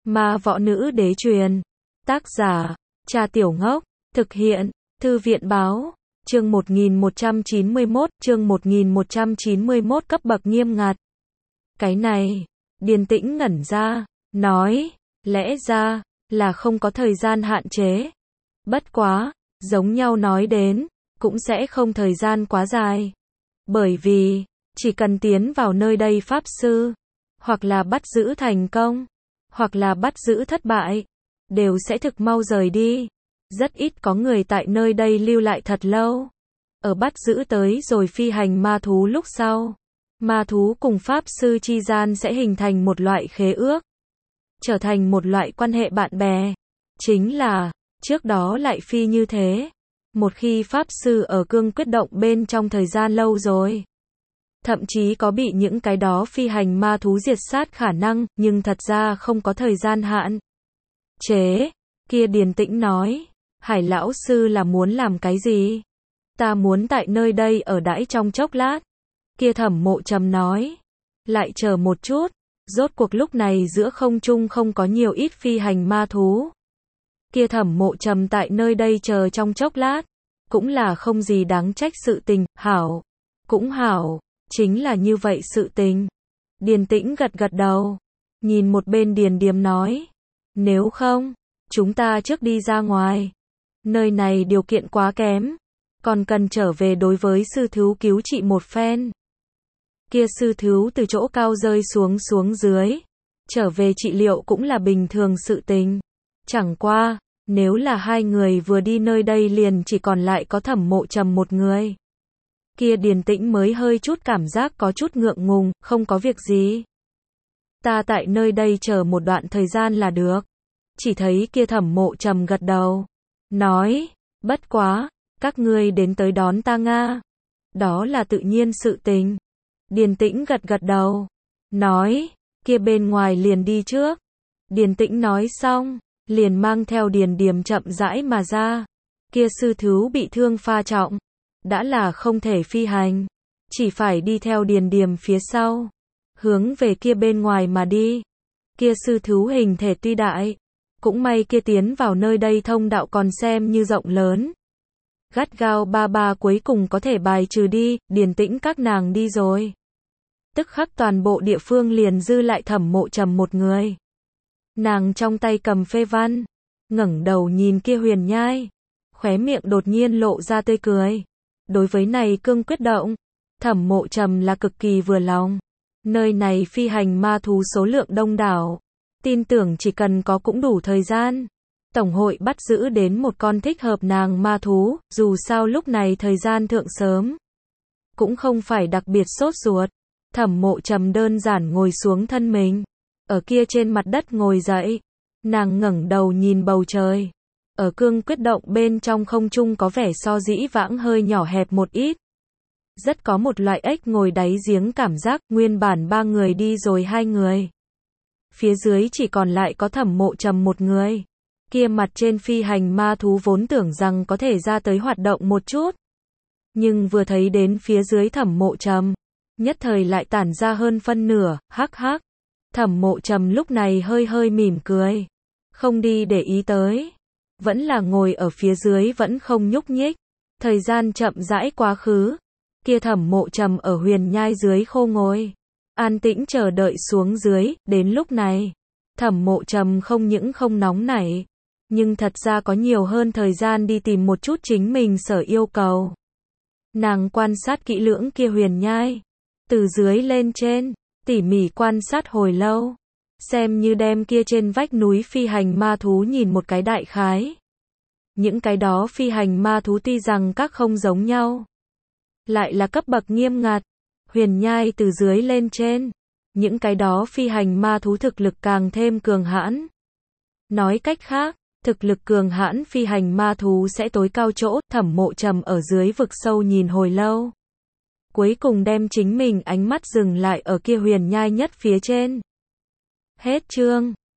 Ma Võ Nữ Đế truyền. Tác giả, Cha Tiểu Ngốc. Thực hiện, Thư viện Báo. Chương 1191, chương 1191 cấp bậc nghiêm ngặt. Cái này, Điền Tĩnh ngẩn ra, nói, lẽ ra, là không có thời gian hạn chế. Bất quá, giống nhau nói đến, cũng sẽ không thời gian quá dài. Bởi vì, chỉ cần tiến vào nơi đây pháp sư, hoặc là bắt giữ thành công, hoặc là bắt giữ thất bại, đều sẽ thực mau rời đi. Rất ít có người tại nơi đây lưu lại thật lâu. Ở bắt giữ tới rồi phi hành ma thú lúc sau, ma thú cùng pháp sư chi gian sẽ hình thành một loại khế ước, trở thành một loại quan hệ bạn bè. Chính là, trước đó lại phi như thế. Một khi pháp sư ở cương quyết động bên trong thời gian lâu rồi, thậm chí có bị những cái đó phi hành ma thú diệt sát khả năng, nhưng thật ra không có thời gian hạn chế. Kia Điền Tĩnh nói, Hải lão sư là muốn làm cái gì? Ta muốn tại nơi đây ở đãi trong chốc lát. Kia Thẩm Mộ Trầm nói, lại chờ một chút. Rốt cuộc lúc này giữa không trung không có nhiều ít phi hành ma thú. Kia Thẩm Mộ Trầm tại nơi đây chờ trong chốc lát, cũng là không gì đáng trách sự tình. Hảo, cũng hảo, chính là như vậy sự tình. Điền Tĩnh gật gật đầu, nhìn một bên Điền Điềm nói, nếu không, chúng ta trước đi ra ngoài. Nơi này điều kiện quá kém, còn cần trở về đối với sư thú cứu trị một phen. Kia sư thú từ chỗ cao rơi xuống dưới, trở về trị liệu cũng là bình thường sự tình. Chẳng qua, nếu là hai người vừa đi nơi đây liền chỉ còn lại có Thẩm Mộ Trầm một người. Kia Điền Tĩnh mới hơi chút cảm giác có chút ngượng ngùng, không có việc gì. Ta tại nơi đây chờ một đoạn thời gian là được. Chỉ thấy kia Thẩm Mộ Trầm gật đầu, nói, bất quá, các ngươi đến tới đón ta Nga. Đó là tự nhiên sự tình. Điền Tĩnh gật gật đầu, nói, kia bên ngoài liền đi trước. Điền Tĩnh nói xong, liền mang theo Điền Điềm chậm rãi mà ra. Kia sư thú bị thương pha trọng, đã là không thể phi hành, chỉ phải đi theo Điền Điềm phía sau, hướng về kia bên ngoài mà đi. Kia sư thú hình thể tuy đại, cũng may kia tiến vào nơi đây thông đạo còn xem như rộng lớn. Gắt gao ba cuối cùng có thể bài trừ đi, Điền Tĩnh các nàng đi rồi. Tức khắc toàn bộ địa phương liền dư lại Thẩm Mộ Trầm một người. Nàng trong tay cầm phê văn, ngẩng đầu nhìn kia Huyền Nhai, khóe miệng đột nhiên lộ ra tươi cười. Đối với này cương quyết động, Thẩm Mộ Trầm là cực kỳ vừa lòng. Nơi này phi hành ma thú số lượng đông đảo, tin tưởng chỉ cần có cũng đủ thời gian. Tổng hội bắt giữ đến một con thích hợp nàng ma thú, dù sao lúc này thời gian thượng sớm, cũng không phải đặc biệt sốt ruột. Thẩm Mộ Trầm đơn giản ngồi xuống thân mình, ở kia trên mặt đất ngồi dậy, nàng ngẩng đầu nhìn bầu trời. Ở cương quyết động bên trong không trung có vẻ so dĩ vãng hơi nhỏ hẹp một ít. Rất có một loại ếch ngồi đáy giếng cảm giác, nguyên bản ba người đi rồi hai người. Phía dưới chỉ còn lại có Thẩm Mộ Trầm một người. Kia mặt trên phi hành ma thú vốn tưởng rằng có thể ra tới hoạt động một chút. Nhưng vừa thấy đến phía dưới Thẩm Mộ Trầm, nhất thời lại tản ra hơn phân nửa, hắc hắc. Thẩm Mộ Trầm lúc này hơi hơi mỉm cười, không đi để ý tới. Vẫn là ngồi ở phía dưới vẫn không nhúc nhích. Thời gian chậm rãi quá khứ. Kia Thẩm Mộ Trầm ở Huyền Nhai dưới khô ngồi, an tĩnh chờ đợi xuống dưới. Đến lúc này, Thẩm Mộ Trầm không những không nóng nảy, nhưng thật ra có nhiều hơn thời gian đi tìm một chút chính mình sở yêu cầu. Nàng quan sát kỹ lưỡng kia Huyền Nhai, từ dưới lên trên, tỉ mỉ quan sát hồi lâu, xem như đem kia trên vách núi phi hành ma thú nhìn một cái đại khái. Những cái đó phi hành ma thú tuy rằng các không giống nhau, lại là cấp bậc nghiêm ngặt. Huyền Nhai từ dưới lên trên, những cái đó phi hành ma thú thực lực càng thêm cường hãn. Nói cách khác, thực lực cường hãn phi hành ma thú sẽ tối cao chỗ. Thẩm Mộ Trầm ở dưới vực sâu nhìn hồi lâu, cuối cùng đem chính mình ánh mắt dừng lại ở kia Huyền Nhai nhất phía trên. Hết chương.